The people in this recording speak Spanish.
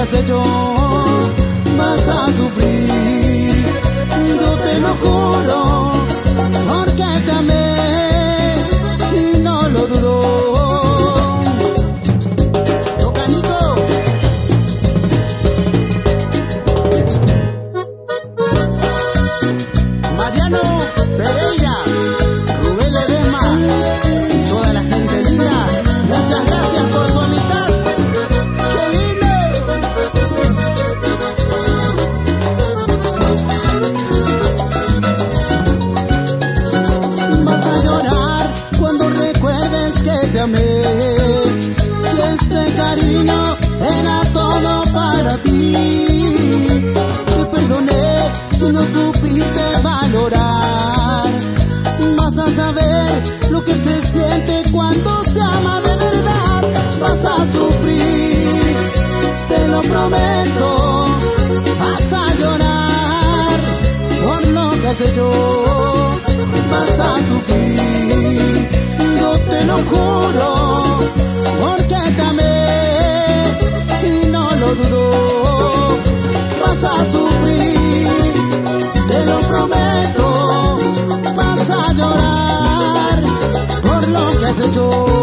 has hecho, vas a sufrir. Yo te lo juro, porque te amé y no lo dudo. Tocanito. Mariano Pereira, Rubén Ledesma y toda la gente linda, muchas gracias por su amistad. ¡Qué lindo! Vas a llorar cuando recuerdes que te amé, que este cariño era todo para ti. Te perdoné y no supiste valorar. Vas a saber lo que se siente cuando se ama de verdad. Vas a sufrir, te lo prometo. Vas a llorar por lo que has hecho. Vas a sufrir, yo te lo juro, porque te amé y no lo dudo. Vas a sufrir, te lo prometo. Vas a llorar por lo que has hecho.